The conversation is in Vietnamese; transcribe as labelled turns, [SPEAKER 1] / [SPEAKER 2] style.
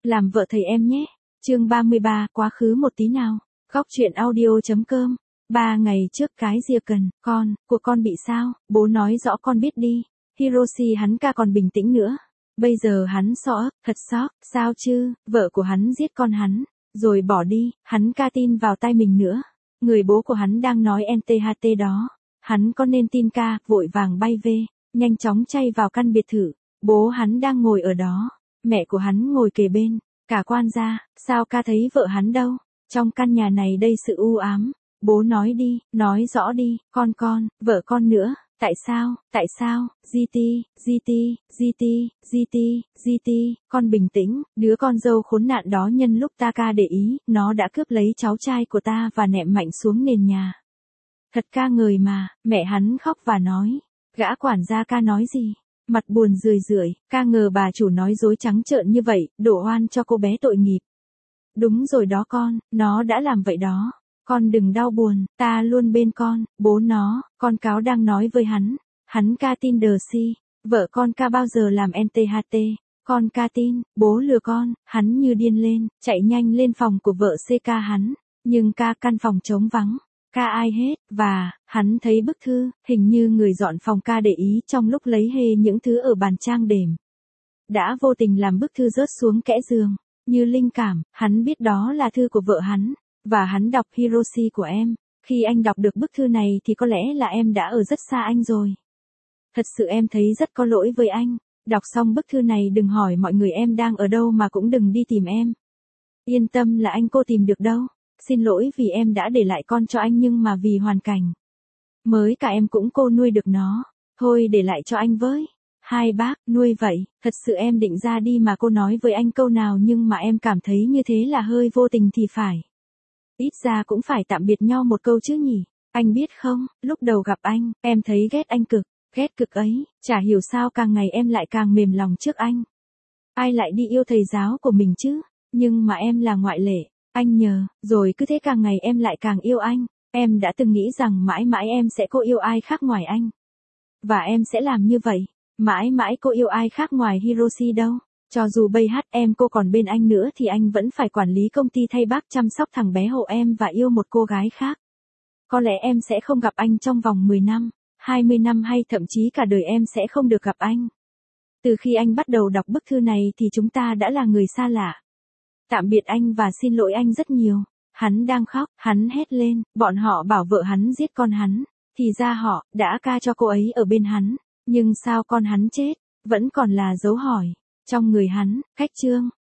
[SPEAKER 1] làm vợ thầy em nhé. Chương 33, quá khứ một tí nào. Góc truyện audio.com. 3 ngày trước cái Ria cần, của con bị sao, bố nói rõ con biết đi. Hiroshi hắn ca còn bình tĩnh nữa. Bây giờ hắn thật sốc, sao chứ, vợ của hắn giết con hắn, rồi bỏ đi, hắn ca tin vào tai mình nữa. Người bố của hắn đang nói NTHT đó. Hắn có nên tin ca, vội vàng bay về, nhanh chóng chay vào căn biệt thự. Bố hắn đang ngồi ở đó, mẹ của hắn ngồi kề bên, cả quan gia, sao ca thấy vợ hắn đâu? Trong căn nhà này đây sự u ám. Bố nói đi, nói rõ đi, con, vợ con nữa, tại sao, GT, con bình tĩnh, đứa con dâu khốn nạn đó nhân lúc ta ca để ý, nó đã cướp lấy cháu trai của ta và ném mạnh xuống nền nhà. Thật ca ngời mà, mẹ hắn khóc và nói, gã quản gia ca nói gì? Mặt buồn rười, ca ngờ bà chủ nói dối trắng trợn như vậy, đổ oan cho cô bé tội nghiệp. Đúng rồi đó con, nó đã làm vậy đó. Con đừng đau buồn, ta luôn bên con, bố nó, con cáo đang nói với hắn ca tin đờ si, vợ con ca bao giờ làm NTHT, con ca tin, bố lừa con, hắn như điên lên, chạy nhanh lên phòng của vợ CK hắn, nhưng ca căn phòng trống vắng, ca ai hết, và, hắn thấy bức thư, hình như người dọn phòng ca để ý trong lúc lấy hê những thứ ở bàn trang điểm. Đã vô tình làm bức thư rớt xuống kẽ giường, như linh cảm, hắn biết đó là thư của vợ hắn. Và hắn đọc Hiroshi của em, khi anh đọc được bức thư này thì có lẽ là em đã ở rất xa anh rồi. Thật sự em thấy rất có lỗi với anh, đọc xong bức thư này đừng hỏi mọi người em đang ở đâu mà cũng đừng đi tìm em. Yên tâm là anh cô tìm được đâu, xin lỗi vì em đã để lại con cho anh nhưng mà vì hoàn cảnh. Mới cả em cũng cô nuôi được nó, thôi để lại cho anh với. Hai bác, nuôi vậy, thật sự em định ra đi mà cô nói với anh câu nào nhưng mà em cảm thấy như thế là hơi vô tình thì phải. Ít ra cũng phải tạm biệt nhau một câu chứ nhỉ. Anh biết không, lúc đầu gặp anh, em thấy ghét anh ghét cực ấy, chả hiểu sao càng ngày em lại càng mềm lòng trước anh. Ai lại đi yêu thầy giáo của mình chứ, nhưng mà em là ngoại lệ, anh nhờ, rồi cứ thế càng ngày em lại càng yêu anh. Em đã từng nghĩ rằng mãi mãi em sẽ cô yêu ai khác ngoài anh. Và em sẽ làm như vậy, mãi mãi cô yêu ai khác ngoài Hiroshi đâu. Cho dù bây em cô còn bên anh nữa thì anh vẫn phải quản lý công ty thay bác chăm sóc thằng bé hộ em và yêu một cô gái khác. Có lẽ em sẽ không gặp anh trong vòng 10 năm, 20 năm hay thậm chí cả đời em sẽ không được gặp anh. Từ khi anh bắt đầu đọc bức thư này thì chúng ta đã là người xa lạ. Tạm biệt anh và xin lỗi anh rất nhiều. Hắn đang khóc, hắn hét lên, bọn họ bảo vợ hắn giết con hắn. Thì ra họ đã ca cho cô ấy ở bên hắn. Nhưng sao con hắn chết, vẫn còn là dấu hỏi. Trong người hắn, cách chương,